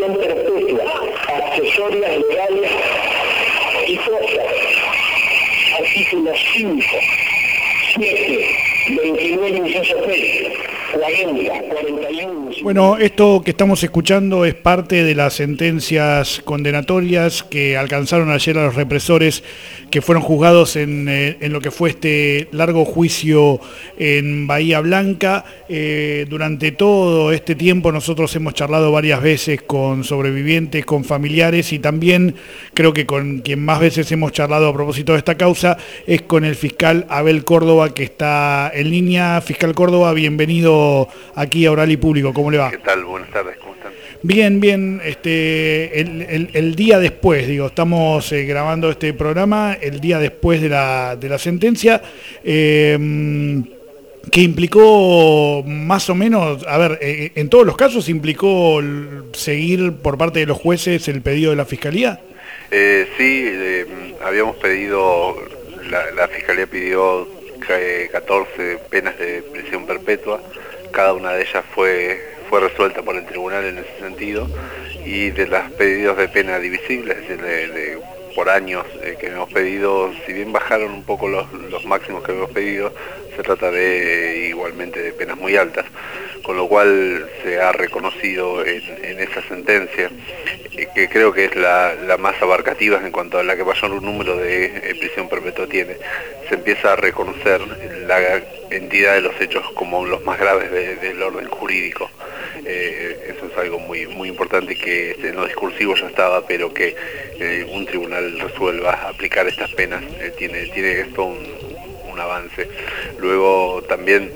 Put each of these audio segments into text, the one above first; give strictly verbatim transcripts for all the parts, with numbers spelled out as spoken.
prisión perpetua, accesorias legales y cosas. Artículos cinco, siete, veintinueve, inciso tres, cuarenta, cuarenta y uno... Bueno, esto que estamos escuchando es parte de las sentencias condenatorias que alcanzaron ayer a los represores que fueron juzgados en, eh, en lo que fue este largo juicio en Bahía Blanca. Eh, durante todo este tiempo nosotros hemos charlado varias veces con sobrevivientes, con familiares, y también creo que con quien más veces hemos charlado a propósito de esta causa es con el fiscal Abel Córdoba, que está en línea. Fiscal Córdoba, bienvenido aquí a Oral y Público. ¿Cómo le va? ¿Qué tal? Buenas tardes, ¿cómo están? Bien, bien. Este, el, el, el día después, digo, estamos eh, grabando este programa el día después de la, de la sentencia, eh, que implicó más o menos, a ver, eh, en todos los casos implicó seguir por parte de los jueces el pedido de la Fiscalía. Eh, sí, eh, habíamos pedido, la, la Fiscalía pidió eh, catorce penas de prisión perpetua. Cada una de ellas fue, fue resuelta por el tribunal en ese sentido, y de los pedidos de pena divisible, es decir, de, de, por años eh, que hemos pedido, si bien bajaron un poco los, los máximos que hemos pedido, se trata de igualmente de penas muy altas, con lo cual se ha reconocido en, en esa sentencia, eh, que creo que es la, la más abarcativa en cuanto a la que mayor número de eh, prisión perpetua tiene. Se empieza a reconocer la entidad de los hechos como los más graves de, del orden jurídico. Eh, eso es algo muy muy importante, que en lo discursivo ya estaba, pero que eh, un tribunal resuelva aplicar estas penas eh, tiene, tiene esto un, un avance. Luego también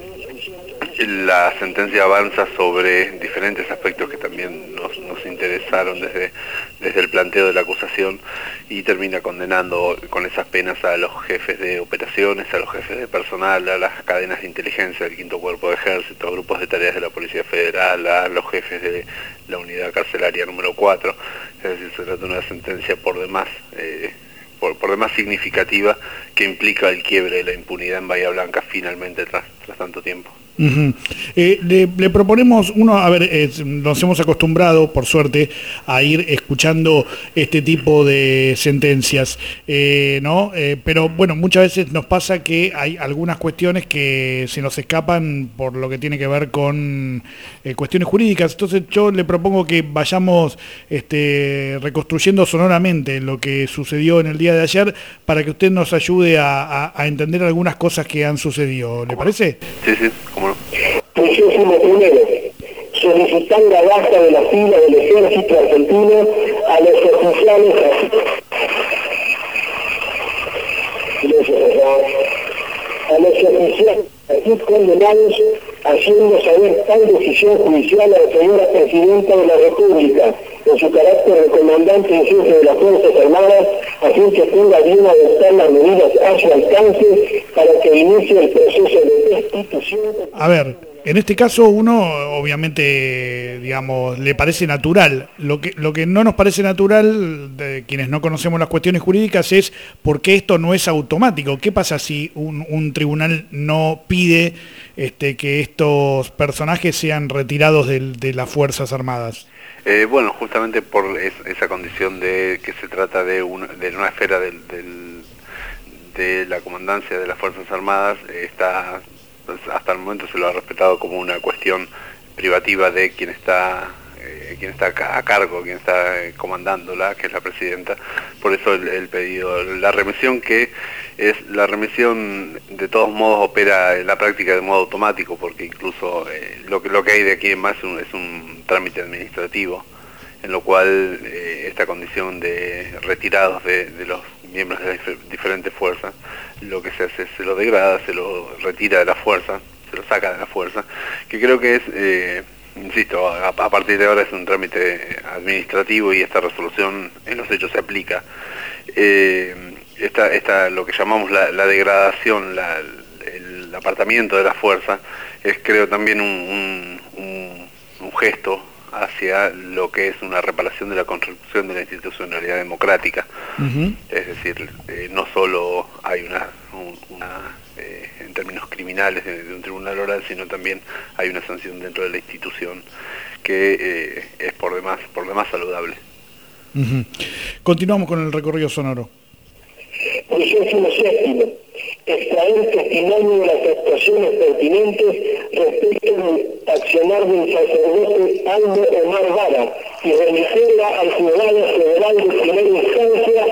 la sentencia avanza sobre diferentes aspectos que también nos, nos interesaron desde, desde el planteo de la acusación, y termina condenando con esas penas a los jefes de operaciones, a los jefes de personal, a las cadenas de inteligencia del Quinto Cuerpo de Ejército, a grupos de tareas de la Policía Federal, a los jefes de la unidad carcelaria número cuatro. Es decir, se trata de una sentencia por demás eh, por, por demás significativa, que implica el quiebre de la impunidad en Bahía Blanca finalmente tras, tras tanto tiempo. Uh-huh. eh, le, le proponemos, uno, a ver, eh, nos hemos acostumbrado, por suerte, a ir escuchando este tipo de sentencias, eh, ¿no? Eh, pero bueno, muchas veces nos pasa que hay algunas cuestiones que se nos escapan por lo que tiene que ver con eh, cuestiones jurídicas. Entonces yo le propongo que vayamos este, reconstruyendo sonoramente lo que sucedió en el día de ayer, para que usted nos ayude a, a, a entender algunas cosas que han sucedido. ¿Le parece? Sí, sí, cómo no. Trigésimo primero, solicitar la baja de la fila del ejército argentino a los oficiales a los oficiales así condenados, haciendo saber tal decisión judicial a la señora Presidenta de la República, en su carácter de comandante en jefe de las Fuerzas Armadas, a fin que tenga bien adoptar las medidas a su alcance para que inicie el proceso de destitución. A ver, en este caso uno obviamente, digamos, le parece natural. Lo que, lo que no nos parece natural, de quienes no conocemos las cuestiones jurídicas, es por qué esto no es automático. ¿Qué pasa si un, un tribunal no pide este, que estos personajes sean retirados de, de las Fuerzas Armadas? Eh, bueno, justamente por es, esa condición de que se trata de una, de una esfera del, del, de la comandancia de las Fuerzas Armadas, eh, está, pues, hasta el momento se lo ha respetado como una cuestión privativa de quien está eh, quien está a cargo, quien está eh, comandándola, que es la Presidenta. Por eso el, el pedido, la remisión, que es la remisión de todos modos opera en la práctica de modo automático, porque incluso eh, lo, que, lo que hay de aquí en más es un, es un trámite administrativo, en lo cual eh, esta condición de retirados de, de los miembros de las diferentes fuerzas, lo que se hace es se lo degrada, se lo retira de la fuerza, se lo saca de la fuerza, que creo que es, eh, insisto, a, a partir de ahora es un trámite administrativo, y esta resolución en los hechos se aplica. Eh, esta, esta, lo que llamamos la, la degradación, la, el apartamiento de la fuerza, es creo también un, un, un, un gesto hacia lo que es una reparación de la construcción de la institucionalidad democrática. Uh-huh. Es decir, eh, no solo hay una, un, una eh, en términos criminales de, de un tribunal oral, sino también hay una sanción dentro de la institución que eh, es por demás, por demás saludable. Uh-huh. Continuamos con el recorrido sonoro. Vigésimo séptimo. Extraer testimonio de las actuaciones pertinentes respecto del accionar del sacerdote Aldo Omar Vara y remitirla al juzgado federal de primera instancia.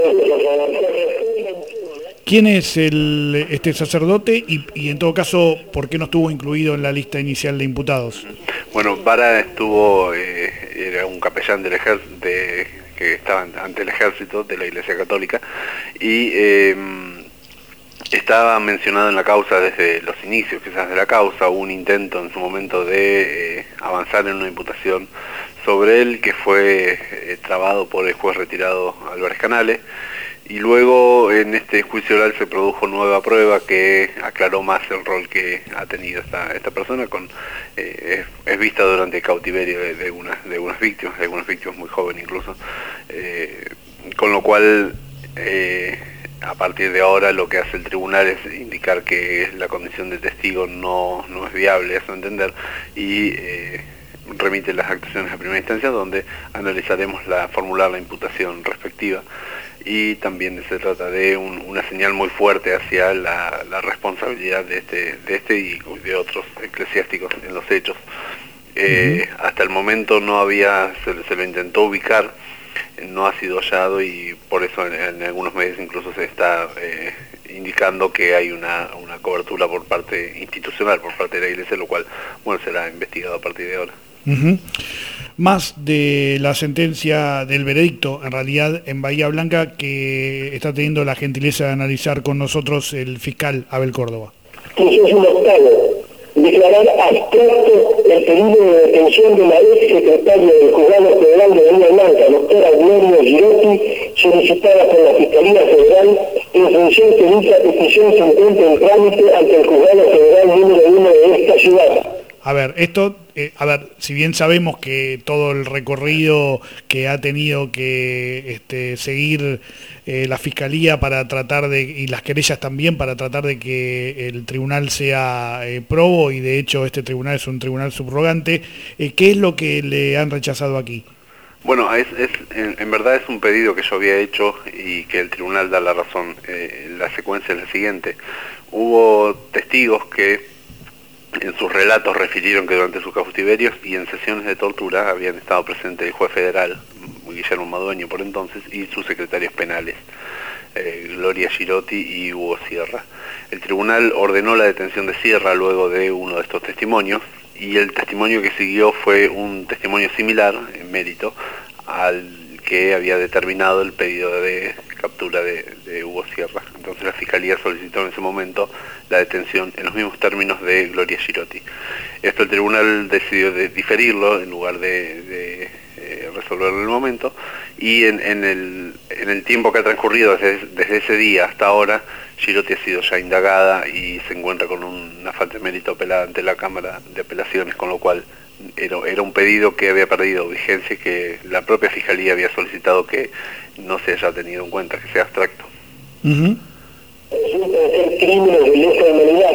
¿Quién es el, este sacerdote y, y en todo caso, por qué no estuvo incluido en la lista inicial de imputados? Bueno, Vara estuvo, eh, era un capellán del ejército, de, que estaba ante el ejército de la Iglesia Católica y eh, estaba mencionado en la causa desde los inicios quizás de la causa. Hubo un intento en su momento de eh, avanzar en una imputación sobre él que fue eh, trabado por el juez retirado Álvarez Canales. Y luego en este juicio oral se produjo nueva prueba que aclaró más el rol que ha tenido esta, esta persona, con, eh, es, es vista durante el cautiverio de, de, algunas, de algunas víctimas, de algunas víctimas muy jóvenes incluso, eh, con lo cual eh, a partir de ahora lo que hace el tribunal es indicar que la condición de testigo no, no es viable, a su entender, y eh, remite las actuaciones a primera instancia donde analizaremos la formular la imputación respectiva. Y también se trata de un, una señal muy fuerte hacia la, la responsabilidad de este, de este y de otros eclesiásticos en los hechos. Eh, uh-huh. Hasta el momento no había, se, se lo intentó ubicar, no ha sido hallado y por eso en, en algunos medios incluso se está eh, indicando que hay una, una cobertura por parte institucional, por parte de la Iglesia, lo cual, bueno, será investigado a partir de ahora. Uh-huh. Más de la sentencia del veredicto, en realidad en Bahía Blanca, que está teniendo la gentileza de analizar con nosotros el fiscal Abel Córdoba. Que es un octavo. Declarar abstracto el pedido de detención de la ex secretaria del Juzgado Federal de Bahía Blanca, doctora Gloria Girotti, solicitada por la Fiscalía Federal, en función que dicha petición se encuentra en trámite ante el Juzgado Federal número uno de esta ciudad. A ver, esto, eh, a ver, si bien sabemos que todo el recorrido que ha tenido que este, seguir eh, la Fiscalía para tratar de, y las querellas también, para tratar de que el tribunal sea eh, probo, y de hecho este tribunal es un tribunal subrogante, eh, ¿qué es lo que le han rechazado aquí? Bueno, es, es, en, en verdad es un pedido que yo había hecho y que el tribunal da la razón. Eh, la secuencia es la siguiente. Hubo testigos que en sus relatos refirieron que durante sus cautiverios y en sesiones de tortura habían estado presentes el juez federal, Guillermo Madueño por entonces, y sus secretarios penales, eh, Gloria Girotti y Hugo Sierra. El tribunal ordenó la detención de Sierra luego de uno de estos testimonios, y el testimonio que siguió fue un testimonio similar, en mérito, al que había determinado el pedido de captura de, de Hugo Sierra. Entonces la Fiscalía solicitó en ese momento la detención en los mismos términos de Gloria Girotti. Esto el tribunal decidió de diferirlo en lugar de, de eh, resolverlo en el momento, y en, en, el, en el tiempo que ha transcurrido desde, desde ese día hasta ahora, Girotti ha sido ya indagada y se encuentra con una falta de mérito apelada ante la Cámara de Apelaciones, con lo cual Era, era un pedido que había perdido vigencia y que la propia Fiscalía había solicitado que no se haya tenido en cuenta, que sea abstracto. Uh-huh. Resulta ser crímenes de lesa humanidad.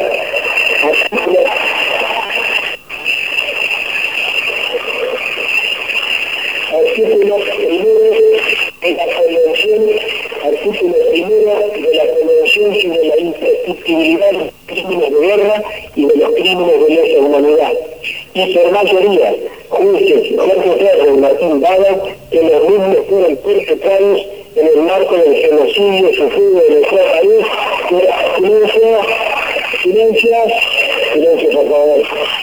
Artículo primero de la Convención, artículo primero de la Convención sobre la imprescriptibilidad de los crímenes de guerra y de los crímenes de lesa humanidad. Y por mayoría, jueces Jorge Ferro y Martín Vada, que los mismos fueron perpetrados en el marco del genocidio sufrido en nuestro país. Silencio, silencio, silencio, por favor.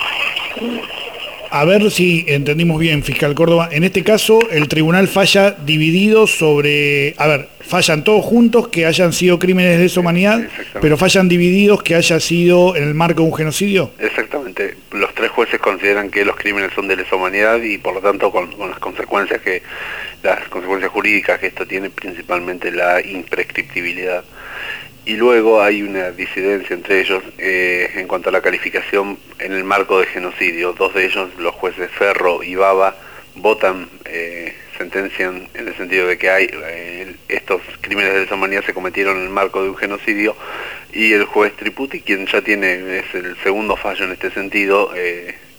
A ver si entendimos bien, fiscal Córdoba. En este caso, el tribunal falla dividido sobre... A ver, fallan todos juntos que hayan sido crímenes de lesa humanidad, pero fallan divididos que haya sido en el marco de un genocidio. Exactamente. Los tres jueces consideran que los crímenes son de lesa humanidad y por lo tanto con, con las consecuencias que las consecuencias jurídicas que esto tiene, principalmente la imprescriptibilidad. Y luego hay una disidencia entre ellos eh, en cuanto a la calificación en el marco de genocidio. Dos de ellos, los jueces Ferro y Baba, votan, eh, sentencian en el sentido de que hay eh, estos crímenes de lesa humanidad se cometieron en el marco de un genocidio, y el juez Triputi, quien ya tiene, es el segundo fallo en este sentido, eh,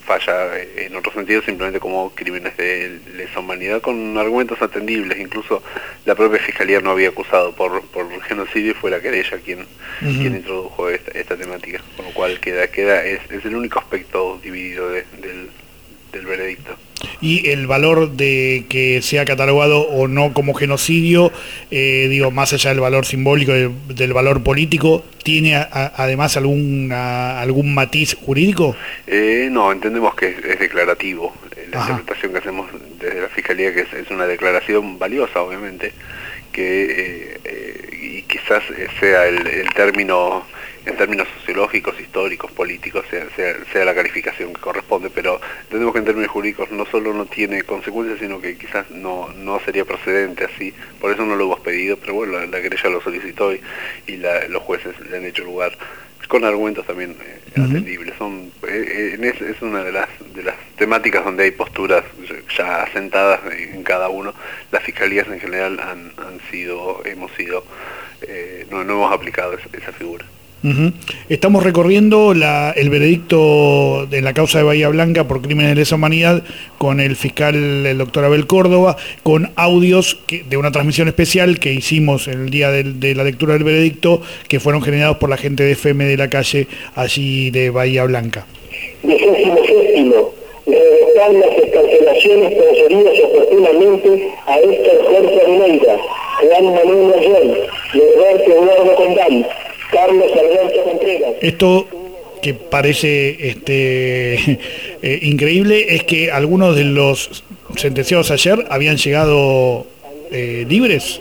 falla en otro sentido, simplemente como crímenes de lesa humanidad con argumentos atendibles. Incluso la propia Fiscalía no había acusado por, por genocidio y fue la querella quien, uh-huh. quien introdujo esta, esta temática, con lo cual queda, queda es, es el único aspecto dividido de, del, del veredicto. Y el valor de que sea catalogado o no como genocidio, eh, digo, más allá del valor simbólico, del, del valor político, ¿tiene a, a, además algún, algún matiz jurídico? Eh, no, entendemos que es, es declarativo. La Ajá. interpretación que hacemos desde la Fiscalía que es, es una declaración valiosa, obviamente, que eh, eh, y quizás sea el, el término, en términos sociológicos, históricos, políticos, sea, sea, sea la calificación que corresponde, pero entendemos que en términos jurídicos no solo no tiene consecuencias, sino que quizás no, no sería procedente así, por eso no lo hemos pedido, pero bueno, la, la querella lo solicitó y, y la, los jueces le han hecho lugar, con argumentos también eh, uh-huh. atendibles. Son, eh, en es, es una de las, de las temáticas donde hay posturas ya asentadas en cada uno. Las fiscalías en general han, han sido, hemos sido, eh, no, no hemos aplicado esa, esa figura. Uh-huh. Estamos recorriendo la, el veredicto de la causa de Bahía Blanca por crímenes de lesa humanidad con el fiscal, el doctor Abel Córdoba, con audios que, de una transmisión especial que hicimos el día de, de la lectura del veredicto, que fueron generados por la gente de F M de la calle allí de Bahía Blanca. Vigésimo séptimo, revocar las excarcelaciones concedidas oportunamente a Héctor Jorge Areneira, Juan Manuel Ayón, Roberto Eduardo Condán, Carlos Alberto Contreras. Esto que parece este, eh, increíble es que algunos de los sentenciados ayer habían llegado eh, libres.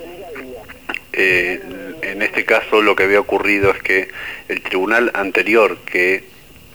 Eh, en este caso lo que había ocurrido es que el tribunal anterior que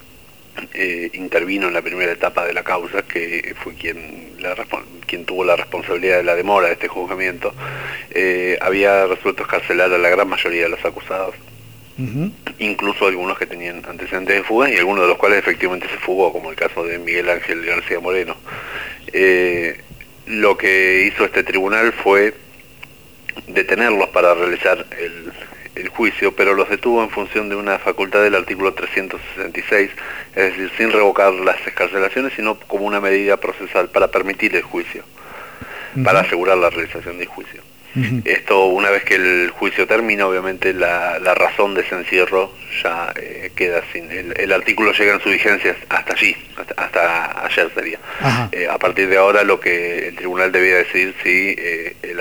eh, intervino en la primera etapa de la causa, que fue quien, la, quien tuvo la responsabilidad de la demora de este juzgamiento, eh, había resuelto escarcelar a la gran mayoría de los acusados. Uh-huh. Incluso algunos que tenían antecedentes de fuga y algunos de los cuales efectivamente se fugó, como el caso de Miguel Ángel García Moreno. Eh, lo que hizo este tribunal fue detenerlos para realizar el, el juicio, pero los detuvo en función de una facultad del artículo trescientos sesenta y seis, es decir, sin revocar las excarcelaciones, sino como una medida procesal para permitir el juicio, uh-huh. para asegurar la realización del juicio. Uh-huh. Esto, una vez que el juicio termina, obviamente la, la razón de ese encierro ya eh, queda sin... El, el artículo llega en su vigencia hasta allí, hasta, hasta ayer sería. Uh-huh. Eh, a partir de ahora lo que el tribunal debía decidir si eh, el,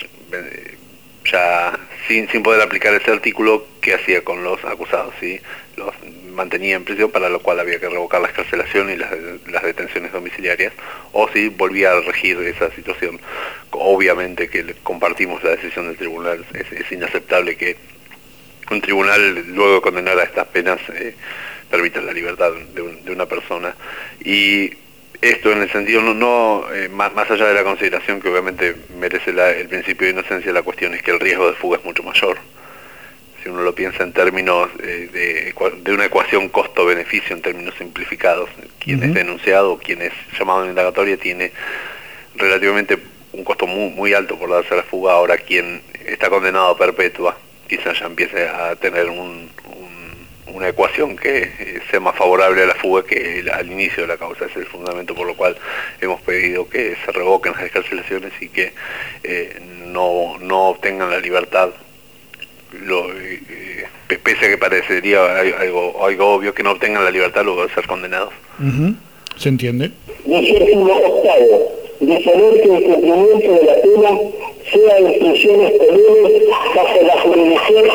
ya sin, sin poder aplicar ese artículo, qué hacía con los acusados, si los mantenía en prisión, para lo cual había que revocar la excarcelación y las, las detenciones domiciliarias, o si volvía a regir esa situación. Obviamente que compartimos la decisión del tribunal, es, es inaceptable que un tribunal, luego de condenar a estas penas, eh, permita la libertad de, un, de una persona. Y esto en el sentido, no, no eh, más, más allá de la consideración que obviamente merece la, el principio de inocencia, la cuestión es que el riesgo de fuga es mucho mayor. Si uno lo piensa en términos eh, de, de una ecuación costo-beneficio, en términos simplificados, quien uh-huh. es denunciado o quien es llamado en indagatoria tiene relativamente un costo muy, muy alto por darse a la fuga. Ahora quien está condenado a perpetua quizás ya empiece a tener un, un, una ecuación que eh, sea más favorable a la fuga que el, al inicio de la causa. Ese es el fundamento por lo cual hemos pedido que se revoquen las excarcelaciones y que eh, no, no obtengan la libertad. Lo, eh, pese a que parecería algo, algo obvio, que no obtengan la libertad luego de ser condenados. Uh-huh. ¿Se entiende? Vigésimo octavo, disponer que el cumplimiento de la pena sea en prisiones comunes bajo la jurisdicción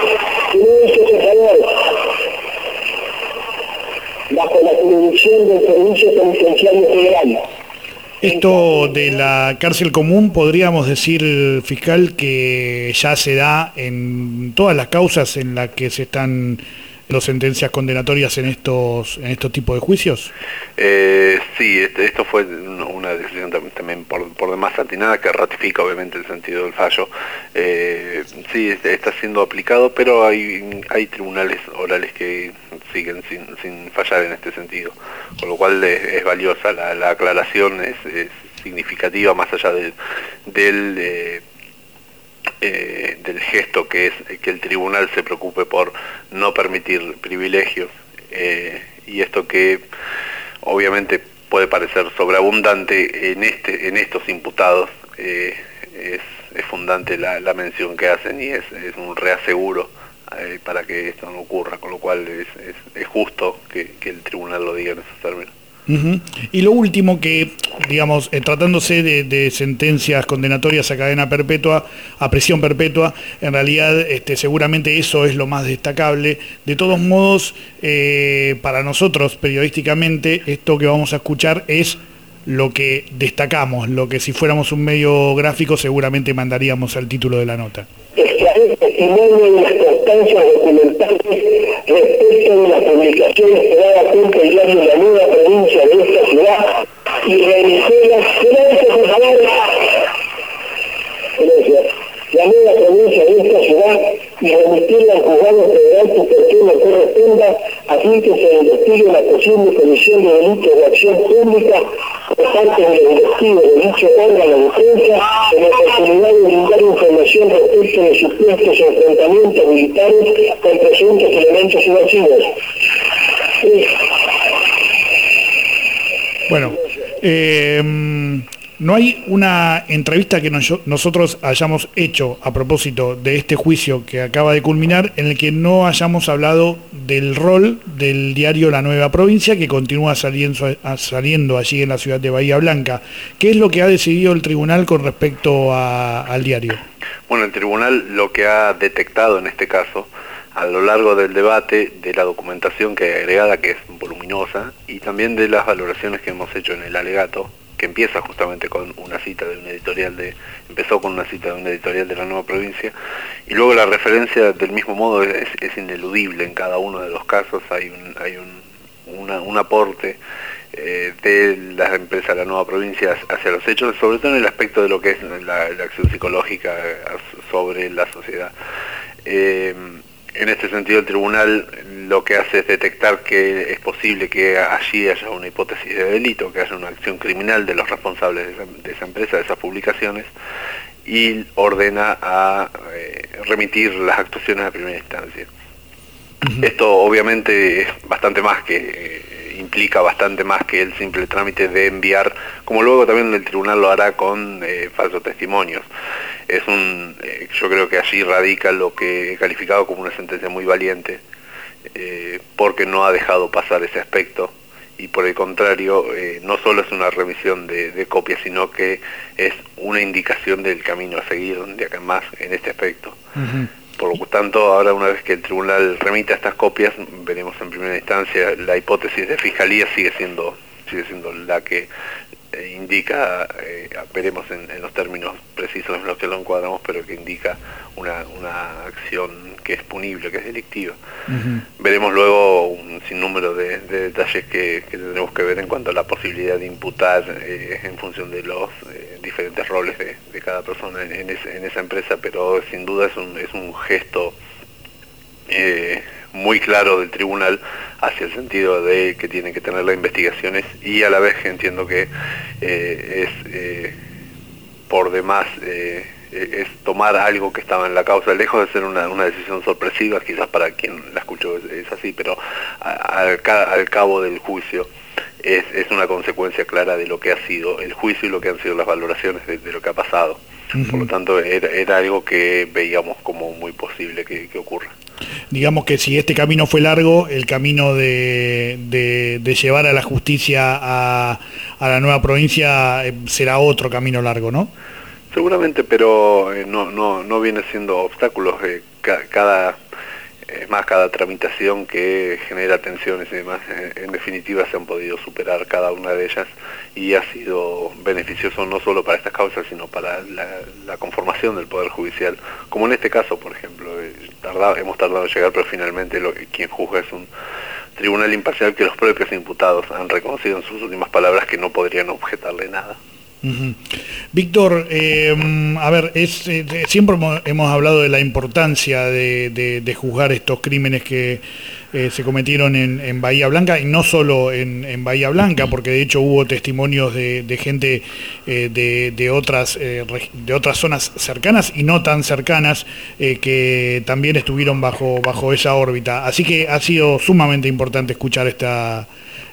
bajo la jurisdicción del Servicio Penitenciario Federal. Esto de la cárcel común, podríamos decir, fiscal, que ya se da en todas las causas en las que se están las sentencias condenatorias en estos en estos tipos de juicios. Eh, sí, este, esto fue una decisión también por, por demás atinada, que ratifica obviamente el sentido del fallo. Eh, sí, está siendo aplicado, pero hay hay tribunales orales que siguen sin, sin fallar en este sentido, con lo cual es, es valiosa la, la aclaración, es, es significativa, más allá del, del eh, Eh, del gesto que es que el tribunal se preocupe por no permitir privilegios, eh, y esto que obviamente puede parecer sobreabundante, en este en estos imputados eh, es, es fundante la, la mención que hacen, y es, es un reaseguro eh, para que esto no ocurra, con lo cual es, es, es justo que, que el tribunal lo diga en esos términos. Uh-huh. Y lo último que, digamos, eh, tratándose de, de sentencias condenatorias a cadena perpetua, a prisión perpetua, en realidad este, seguramente eso es lo más destacable. De todos modos, eh, para nosotros periodísticamente, esto que vamos a escuchar es lo que destacamos, lo que si fuéramos un medio gráfico seguramente mandaríamos al título de la nota. Extraer testimonio de las constancias documentales respecto de las publicaciones que daba cuenta el diario La Nueva Provincia de esta ciudad y remitirlas delante de la la nueva provincia de esta ciudad y remitirla al juzgado federal que oportuno corresponda a fin que se investigue la posible comisión de delitos de acción pública por parte del investigador de dicho órgano de prensa en la oportunidad de brindar información respecto de supuestos enfrentamientos militares con presuntos elementos subversivos. Sí. Bueno, eh, no hay una entrevista que nos, nosotros hayamos hecho a propósito de este juicio que acaba de culminar en el que no hayamos hablado del rol del diario La Nueva Provincia, que continúa saliendo, saliendo allí en la ciudad de Bahía Blanca. ¿Qué es lo que ha decidido el tribunal con respecto a, al diario? Bueno, el tribunal lo que ha detectado en este caso, a lo largo del debate, de la documentación que hay agregada, que es voluminosa, y también de las valoraciones que hemos hecho en el alegato, que empieza justamente con una cita de un editorial de, empezó con una cita de un editorial de La Nueva Provincia, y luego la referencia del mismo modo es, es ineludible en cada uno de los casos. Hay un, hay un, una, un aporte eh, de las empresas de La Nueva Provincia hacia los hechos, sobre todo en el aspecto de lo que es la, la acción psicológica sobre la sociedad. Eh, En este sentido, el tribunal lo que hace es detectar que es posible que allí haya una hipótesis de delito, que haya una acción criminal de los responsables de esa, de esa empresa, de esas publicaciones, y ordena a eh, remitir las actuaciones a primera instancia. Uh-huh. Esto obviamente es bastante más que, eh, implica bastante más que el simple trámite de enviar, como luego también el tribunal lo hará con eh, falsos testimonios. Es un, eh, yo creo que allí radica lo que he calificado como una sentencia muy valiente, eh, porque no ha dejado pasar ese aspecto, y por el contrario, eh, no solo es una remisión de, de copias, sino que es una indicación del camino a seguir de acá en más en este aspecto. Uh-huh. Por lo tanto, ahora una vez que el tribunal remita estas copias, veremos en primera instancia, la hipótesis de fiscalía sigue siendo, sigue siendo la que eh, indica, eh, veremos en, en los términos precisos en los que lo encuadramos, pero que indica una, una acción que es punible, que es delictiva. Uh-huh. Veremos luego un sinnúmero de, de detalles que, que tendremos que ver en cuanto a la posibilidad de imputar eh, en función de los eh, diferentes roles de, de cada persona en, en, ese, en esa empresa, pero sin duda es un, es un gesto eh, muy claro del tribunal hacia el sentido de que tienen que tener las investigaciones, y a la vez que entiendo que eh, es eh, por demás eh, es tomar algo que estaba en la causa, lejos de ser una, una decisión sorpresiva, quizás para quien la escuchó es, es así, pero a, al, al cabo del juicio es, es una consecuencia clara de lo que ha sido el juicio y lo que han sido las valoraciones de, de lo que ha pasado. Uh-huh. Por lo tanto, era, era algo que veíamos como muy posible que, que ocurra. Digamos que si este camino fue largo, el camino de, de, de llevar a la justicia a, a la Nueva Provincia eh, será otro camino largo, ¿no? Seguramente, pero eh, no, no, no viene siendo obstáculos. Eh, ca, cada, es más, cada tramitación que genera tensiones y demás, eh, en definitiva se han podido superar cada una de ellas, y ha sido beneficioso no solo para estas causas, sino para la, la conformación del Poder Judicial, como en este caso, por ejemplo. Eh, tardado, hemos tardado en llegar, pero finalmente lo, quien juzga es un tribunal imparcial que los propios imputados han reconocido en sus últimas palabras que no podrían objetarle nada. Uh-huh. Víctor, eh, a ver, es, eh, siempre hemos, hemos hablado de la importancia de, de, de juzgar estos crímenes que eh, se cometieron en, en Bahía Blanca, y no solo en, en Bahía Blanca, porque de hecho hubo testimonios de, de gente eh, de, de, otras, eh, de otras zonas cercanas y no tan cercanas eh, que también estuvieron bajo, bajo esa órbita. Así que ha sido sumamente importante escuchar esta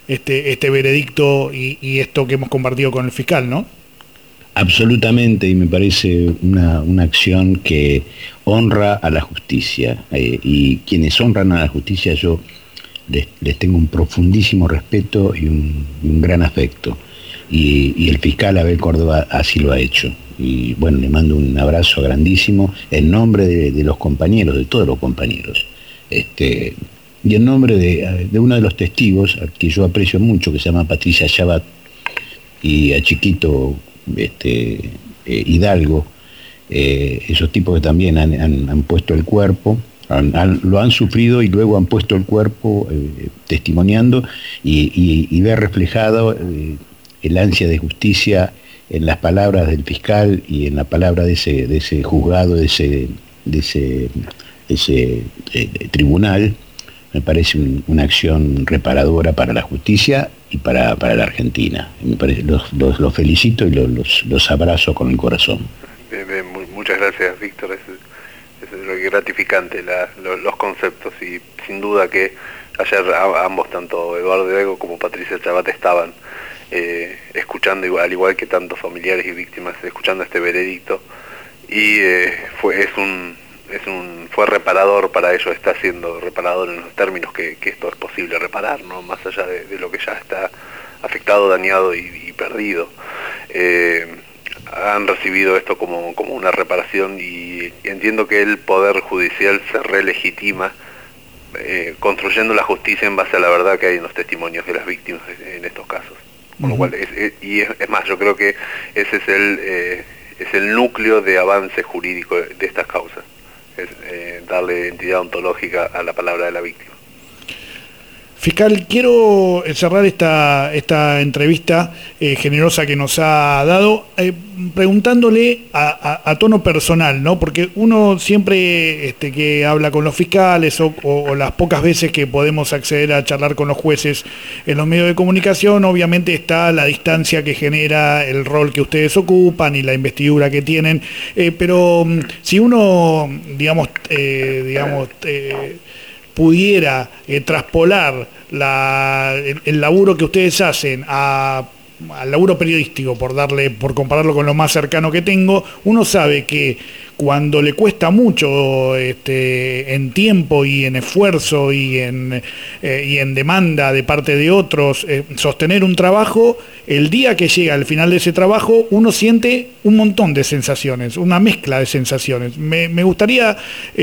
este, este veredicto y, y esto que hemos compartido con el fiscal, ¿no? Absolutamente, y me parece una, una acción que honra a la justicia, eh, y quienes honran a la justicia yo les, les tengo un profundísimo respeto y un, un gran afecto, y, y el fiscal Abel Córdoba así lo ha hecho, y bueno, le mando un abrazo grandísimo en nombre de, de los compañeros, de todos los compañeros, este, y en nombre de, de uno de los testigos, al que yo aprecio mucho, que se llama Patricia Chabat, y a Chiquito Este, eh, Hidalgo, eh, esos tipos que también han, han, han puesto el cuerpo, han, han, lo han sufrido y luego han puesto el cuerpo eh, testimoniando y, y, y ver reflejado eh, el ansia de justicia en las palabras del fiscal y en la palabra de ese, de ese juzgado, de ese, de ese, de ese eh, tribunal. Me parece un, una acción reparadora para la justicia y para, para la Argentina. Me parece, los, los, los felicito y los, los, los abrazo con el corazón. Bien, bien, muchas gracias, Víctor. Es, es gratificante la, los, los conceptos, y sin duda que ayer ambos, tanto Eduardo Hidalgo como Patricia Chabat, estaban eh, escuchando, igual, al igual que tantos familiares y víctimas, escuchando este veredicto, y eh, fue es un es un fue reparador para ellos, está siendo reparador en los términos que, que esto es posible reparar, ¿no? Más allá de, de lo que ya está afectado, dañado y, y perdido. Eh, han recibido esto como, como una reparación, y entiendo que el Poder Judicial se relegitima eh, construyendo la justicia en base a la verdad que hay en los testimonios de las víctimas en estos casos. Con lo cual, es, es, y es, es más, yo creo que ese es el, eh, es el núcleo de avance jurídico de, de estas causas. Es eh, darle identidad ontológica a la palabra de la víctima. Fiscal, quiero cerrar esta, esta entrevista eh, generosa que nos ha dado eh, preguntándole a, a, a tono personal, ¿no? Porque uno siempre este, que habla con los fiscales o, o, o las pocas veces que podemos acceder a charlar con los jueces en los medios de comunicación, obviamente está la distancia que genera el rol que ustedes ocupan y la investidura que tienen, eh, pero si uno, digamos, eh, digamos eh, pudiera eh, traspolar la, el, el laburo que ustedes hacen a, al laburo periodístico, por darle, por compararlo con lo más cercano que tengo, uno sabe que cuando le cuesta mucho este, en tiempo y en esfuerzo y en, eh, y en demanda de parte de otros eh, sostener un trabajo, el día que llega al final de ese trabajo uno siente un montón de sensaciones, una mezcla de sensaciones. Me, me gustaría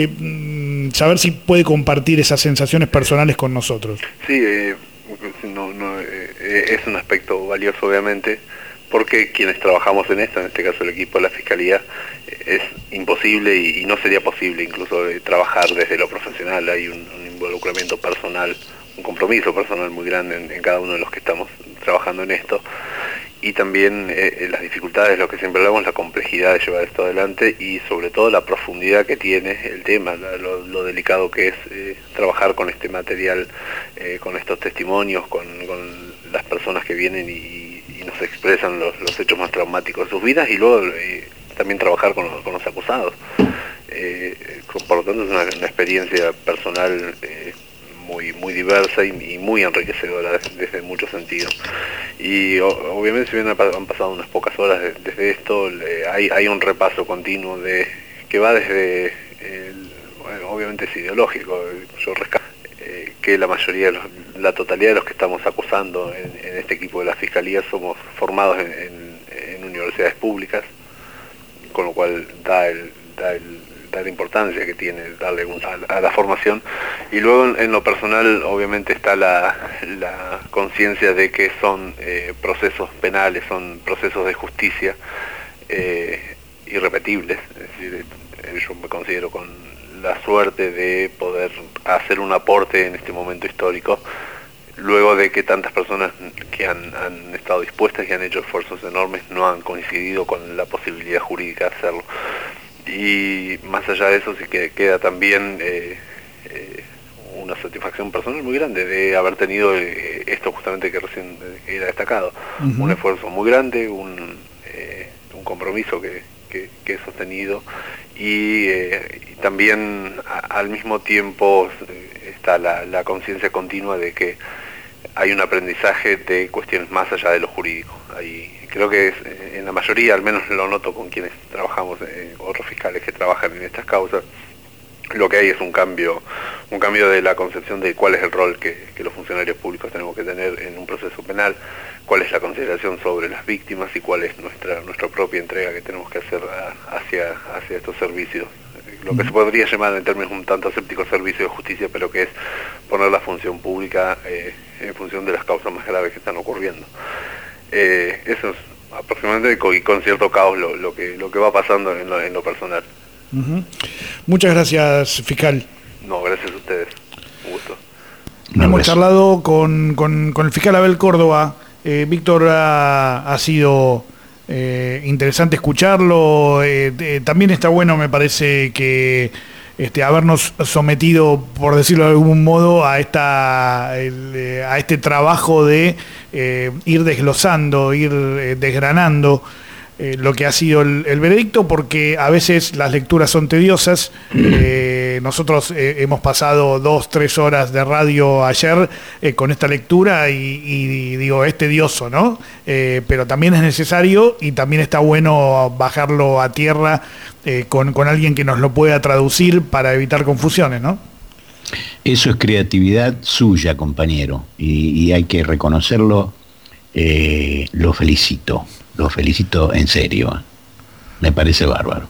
eh, saber si puede compartir esas sensaciones personales con nosotros. Sí, eh, no, no, eh, es un aspecto valioso, obviamente, porque quienes trabajamos en esto, en este caso el equipo de la Fiscalía, es imposible y, y no sería posible incluso eh, trabajar desde lo profesional. Hay un, un involucramiento personal, un compromiso personal muy grande en, en cada uno de los que estamos trabajando en esto, y también eh, las dificultades, lo que siempre hablamos, la complejidad de llevar esto adelante, y sobre todo la profundidad que tiene el tema, la, lo, lo delicado que es eh, trabajar con este material, eh, con estos testimonios, con, con las personas que vienen y y nos expresan los, los hechos más traumáticos de sus vidas, y luego eh, también trabajar con los, con los acusados. Eh, por lo tanto es una, una experiencia personal eh, muy muy diversa y, y muy enriquecedora desde, desde muchos sentidos. Y o, obviamente si bien han pasado unas pocas horas de, desde esto, eh, hay, hay un repaso continuo de que va desde, el, bueno, obviamente es ideológico, yo rescato eh, que la mayoría, de los, la totalidad de los que estamos acusando en, en este equipo de la Fiscalía somos formados en, en, en universidades públicas, con lo cual da, el, da, el, da la importancia que tiene darle un, a, a la formación. Y luego en, en lo personal obviamente está la, la conciencia de que son eh, procesos penales, son procesos de justicia eh, irrepetibles. Es decir, yo me considero con la suerte de poder hacer un aporte en este momento histórico, luego de que tantas personas que han, han estado dispuestas y han hecho esfuerzos enormes no han coincidido con la posibilidad jurídica de hacerlo. Y más allá de eso sí que queda también eh, eh, una satisfacción personal muy grande de haber tenido eh, esto justamente que recién era destacado. Uh-huh. Un esfuerzo muy grande, un, eh, un compromiso que, que, que he sostenido, y, eh, y también a, al mismo tiempo está la, la conciencia continua de que hay un aprendizaje de cuestiones más allá de lo jurídico. Hay, creo que es, en la mayoría, al menos lo noto con quienes trabajamos, eh, otros fiscales que trabajan en estas causas, lo que hay es un cambio un cambio de la concepción de cuál es el rol que, que los funcionarios públicos tenemos que tener en un proceso penal, cuál es la consideración sobre las víctimas y cuál es nuestra nuestra propia entrega que tenemos que hacer a, hacia, hacia estos servicios. Lo que se podría llamar en términos un tanto escépticos servicio de justicia, pero que es poner la función pública eh, en función de las causas más graves que están ocurriendo. Eh, eso es aproximadamente y con cierto caos lo, lo que lo que va pasando en lo, en lo personal. Uh-huh. Muchas gracias, fiscal. No, gracias a ustedes. Un gusto. No, Hemos gracias. charlado con, con, con el fiscal Abel Córdoba. Eh, Víctor, ha, ha sido eh, interesante escucharlo. Eh, eh, también está bueno, me parece, que este, habernos sometido, por decirlo de algún modo, a esta el, eh, a este trabajo de eh, ir desglosando, ir eh, desgranando Eh, lo que ha sido el, el veredicto, porque a veces las lecturas son tediosas. Eh, nosotros eh, hemos pasado dos, tres horas de radio ayer eh, con esta lectura y, y digo, es tedioso, ¿no? Eh, pero también es necesario y también está bueno bajarlo a tierra eh, con, con alguien que nos lo pueda traducir para evitar confusiones, ¿no? Eso es creatividad suya, compañero, y, y hay que reconocerlo. Eh, lo felicito. Lo felicito en serio. Me parece bárbaro.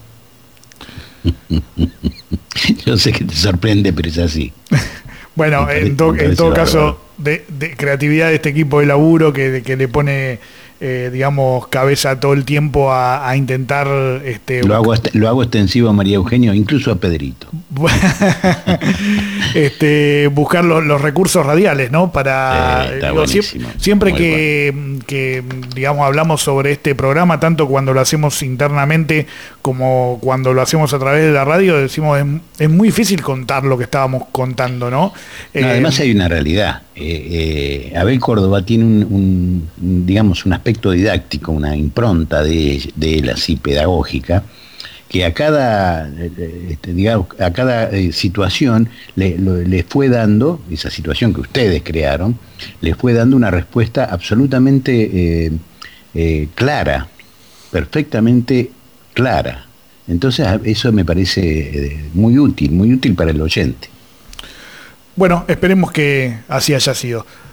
Yo sé que te sorprende, pero es así. Bueno, parece, en, to, en todo caso, de, de creatividad de este equipo de laburo que, de, que le pone, eh, digamos, cabeza todo el tiempo a, a intentar... Este, lo, hago, lo hago extensivo a María Eugenia, incluso a Pedrito. este, buscar los, los recursos radiales, ¿no? Para eh, digo, siempre, siempre que, bueno. que digamos hablamos sobre este programa, tanto cuando lo hacemos internamente como cuando lo hacemos a través de la radio, decimos es, es muy difícil contar lo que estábamos contando, ¿no? no eh, además hay una realidad. Eh, eh, Abel Córdoba tiene un, un digamos un aspecto didáctico, una impronta de, de él así pedagógica, que a cada, este, digamos, a cada eh, situación le, lo, le fue dando, esa situación que ustedes crearon, les fue dando una respuesta absolutamente eh, eh, clara, perfectamente clara. Entonces eso me parece eh, muy útil, muy útil para el oyente. Bueno, esperemos que así haya sido.